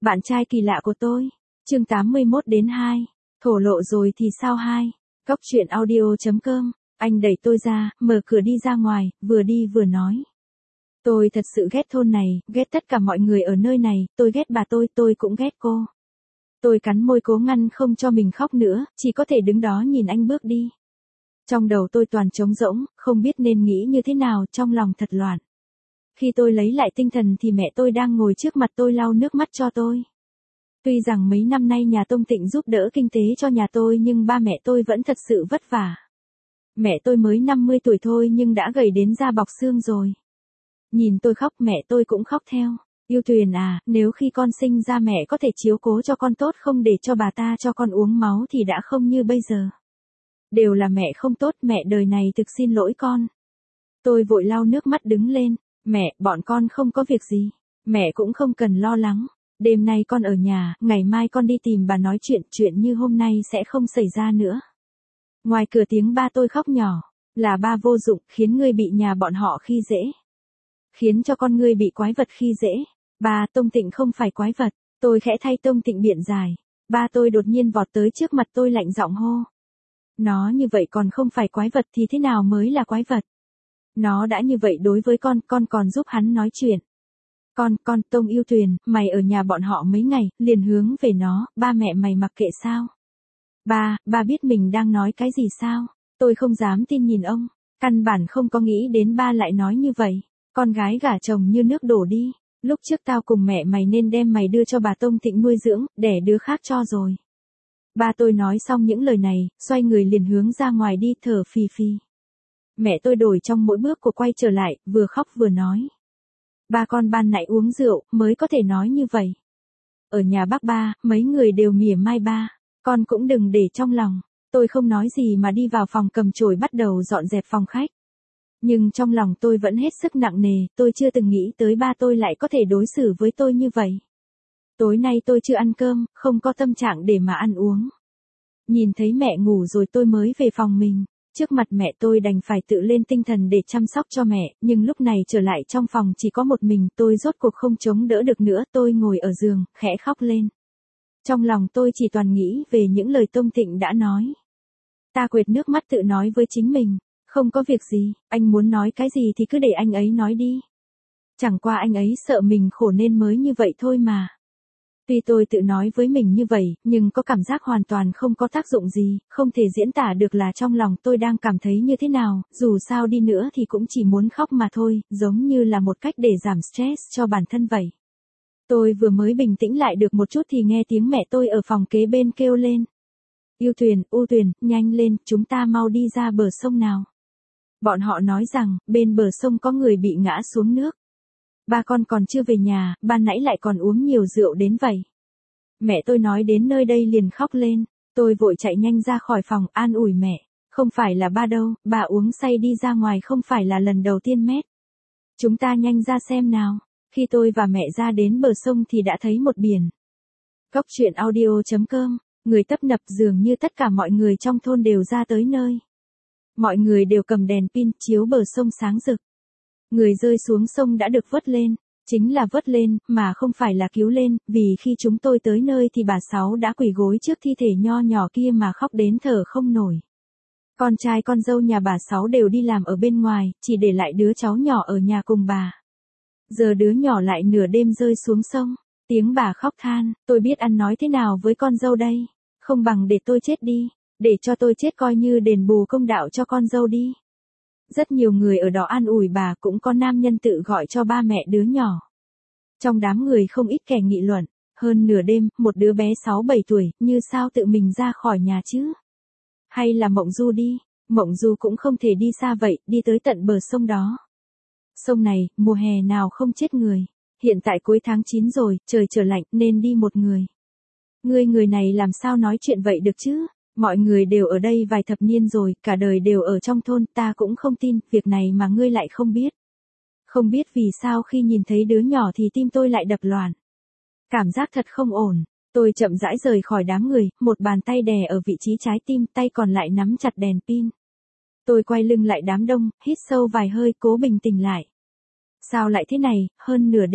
Bạn trai kỳ lạ của tôi. Chương 81-2. Thổ lộ rồi thì sao 2. Góc truyện audio.com. Anh đẩy tôi ra, mở cửa đi ra ngoài, vừa đi vừa nói. Tôi thật sự ghét thôn này, ghét tất cả mọi người ở nơi này, tôi ghét bà tôi cũng ghét cô. Tôi cắn môi cố ngăn không cho mình khóc nữa, chỉ có thể đứng đó nhìn anh bước đi. Trong đầu tôi toàn trống rỗng, không biết nên nghĩ như thế nào, trong lòng thật loạn. Khi tôi lấy lại tinh thần thì mẹ tôi đang ngồi trước mặt tôi lau nước mắt cho tôi. Tuy rằng mấy năm nay nhà Tông Tịnh giúp đỡ kinh tế cho nhà tôi nhưng ba mẹ tôi vẫn thật sự vất vả. Mẹ tôi mới 50 tuổi thôi nhưng đã gầy đến da bọc xương rồi. Nhìn tôi khóc mẹ tôi cũng khóc theo. Yêu Tuyền à, nếu khi con sinh ra mẹ có thể chiếu cố cho con tốt không để cho bà ta cho con uống máu thì đã không như bây giờ. Đều là mẹ không tốt, mẹ đời này thực xin lỗi con. Tôi vội lau nước mắt đứng lên. Mẹ, bọn con không có việc gì. Mẹ cũng không cần lo lắng. Đêm nay con ở nhà, ngày mai con đi tìm bà nói chuyện như hôm nay sẽ không xảy ra nữa. Ngoài cửa tiếng ba tôi khóc nhỏ. Là ba vô dụng, khiến ngươi bị nhà bọn họ khi dễ. Khiến cho con ngươi bị quái vật khi dễ. Ba, Tông Tịnh không phải quái vật. Tôi khẽ thay Tông Tịnh biện giải. Ba tôi đột nhiên vọt tới trước mặt tôi lạnh giọng hô. Nó như vậy còn không phải quái vật thì thế nào mới là quái vật? Nó đã như vậy đối với con còn giúp hắn nói chuyện. Con, Tông Yêu Tuyền, mày ở nhà bọn họ mấy ngày, liền hướng về nó, ba mẹ mày mặc kệ sao? Ba biết mình đang nói cái gì sao? Tôi không dám tin nhìn ông, căn bản không có nghĩ đến ba lại nói như vậy. Con gái gả chồng như nước đổ đi, lúc trước tao cùng mẹ mày nên đem mày đưa cho bà Tông Tịnh nuôi dưỡng, đẻ đứa khác cho rồi. Ba tôi nói xong những lời này, xoay người liền hướng ra ngoài đi thở phì phì. Mẹ tôi đổi trong mỗi bước của quay trở lại, vừa khóc vừa nói. Ba con ban nãy uống rượu, mới có thể nói như vậy. Ở nhà bác ba, mấy người đều mỉa mai ba, con cũng đừng để trong lòng. Tôi không nói gì mà đi vào phòng cầm chổi bắt đầu dọn dẹp phòng khách. Nhưng trong lòng tôi vẫn hết sức nặng nề, tôi chưa từng nghĩ tới ba tôi lại có thể đối xử với tôi như vậy. Tối nay tôi chưa ăn cơm, không có tâm trạng để mà ăn uống. Nhìn thấy mẹ ngủ rồi tôi mới về phòng mình. Trước mặt mẹ tôi đành phải tự lên tinh thần để chăm sóc cho mẹ, nhưng lúc này trở lại trong phòng chỉ có một mình, tôi rốt cuộc không chống đỡ được nữa, tôi ngồi ở giường, khẽ khóc lên. Trong lòng tôi chỉ toàn nghĩ về những lời Tông Tịnh đã nói. Ta quệt nước mắt tự nói với chính mình, không có việc gì, anh muốn nói cái gì thì cứ để anh ấy nói đi. Chẳng qua anh ấy sợ mình khổ nên mới như vậy thôi mà. Tuy tôi tự nói với mình như vậy, nhưng có cảm giác hoàn toàn không có tác dụng gì, không thể diễn tả được là trong lòng tôi đang cảm thấy như thế nào, dù sao đi nữa thì cũng chỉ muốn khóc mà thôi, giống như là một cách để giảm stress cho bản thân vậy. Tôi vừa mới bình tĩnh lại được một chút thì nghe tiếng mẹ tôi ở phòng kế bên kêu lên. Yêu Tuyền, U Tuyền, nhanh lên, chúng ta mau đi ra bờ sông nào. Bọn họ nói rằng, bên bờ sông có người bị ngã xuống nước. Ba con còn chưa về nhà, ban nãy lại còn uống nhiều rượu đến vậy. Mẹ tôi nói đến nơi đây liền khóc lên, tôi vội chạy nhanh ra khỏi phòng an ủi mẹ, không phải là ba đâu, bà uống say đi ra ngoài không phải là lần đầu tiên mét. Chúng ta nhanh ra xem nào, khi tôi và mẹ ra đến bờ sông thì đã thấy một biển. Góc truyện audio.com, người tấp nập dường như tất cả mọi người trong thôn đều ra tới nơi. Mọi người đều cầm đèn pin chiếu bờ sông sáng rực. Người rơi xuống sông đã được vớt lên, chính là vớt lên, mà không phải là cứu lên, vì khi chúng tôi tới nơi thì bà Sáu đã quỳ gối trước thi thể nho nhỏ kia mà khóc đến thở không nổi. Con trai con dâu nhà bà Sáu đều đi làm ở bên ngoài, chỉ để lại đứa cháu nhỏ ở nhà cùng bà. Giờ đứa nhỏ lại nửa đêm rơi xuống sông, tiếng bà khóc than, tôi biết ăn nói thế nào với con dâu đây, không bằng để tôi chết đi, để cho tôi chết coi như đền bù công đạo cho con dâu đi. Rất nhiều người ở đó an ủi bà, cũng có nam nhân tự gọi cho ba mẹ đứa nhỏ. Trong đám người không ít kẻ nghị luận, hơn nửa đêm, một đứa bé 6-7 tuổi, như sao tự mình ra khỏi nhà chứ? Hay là Mộng Du đi, Mộng Du cũng không thể đi xa vậy, đi tới tận bờ sông đó. Sông này, mùa hè nào không chết người, hiện tại cuối tháng 9 rồi, trời trở lạnh nên đi một người. Người này làm sao nói chuyện vậy được chứ? Mọi người đều ở đây vài thập niên rồi, cả đời đều ở trong thôn, ta cũng không tin, việc này mà ngươi lại không biết. Không biết vì sao khi nhìn thấy đứa nhỏ thì tim tôi lại đập loạn. Cảm giác thật không ổn, tôi chậm rãi rời khỏi đám người, một bàn tay đè ở vị trí trái tim, tay còn lại nắm chặt đèn pin. Tôi quay lưng lại đám đông, hít sâu vài hơi cố bình tĩnh lại. Sao lại thế này, hơn nửa đêm,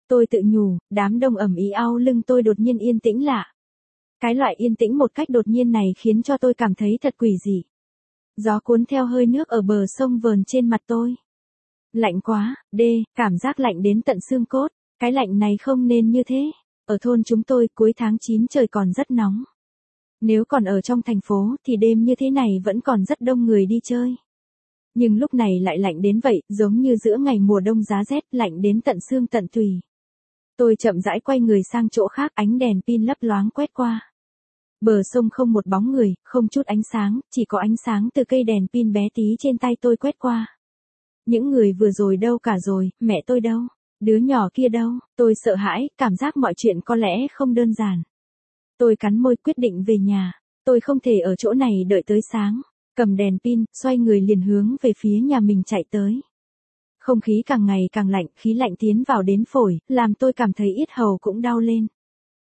Tôi tự nhủ, đám đông ầm ĩ au lưng tôi đột nhiên yên tĩnh lạ. Cái loại yên tĩnh một cách đột nhiên này khiến cho tôi cảm thấy thật quỷ dị. Gió cuốn theo hơi nước ở bờ sông vờn trên mặt tôi. Lạnh quá, cảm giác lạnh đến tận xương cốt. Cái lạnh này không nên như thế. Ở thôn chúng tôi cuối tháng 9 trời còn rất nóng. Nếu còn ở trong thành phố thì đêm như thế này vẫn còn rất đông người đi chơi. Nhưng lúc này lại lạnh đến vậy, giống như giữa ngày mùa đông giá rét, lạnh đến tận xương tận tùy. Tôi chậm rãi quay người sang chỗ khác, ánh đèn pin lấp loáng quét qua. Bờ sông không một bóng người, không chút ánh sáng, chỉ có ánh sáng từ cây đèn pin bé tí trên tay tôi quét qua. Những người vừa rồi đâu cả rồi, mẹ tôi đâu, đứa nhỏ kia đâu, tôi sợ hãi, cảm giác mọi chuyện có lẽ không đơn giản. Tôi cắn môi quyết định về nhà, tôi không thể ở chỗ này đợi tới sáng, cầm đèn pin, xoay người liền hướng về phía nhà mình chạy tới. Không khí càng ngày càng lạnh, khí lạnh tiến vào đến phổi, làm tôi cảm thấy yết hầu cũng đau lên.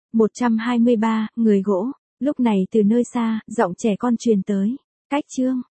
123, người gỗ, lúc này từ nơi xa, giọng trẻ con truyền tới. Cách Trương,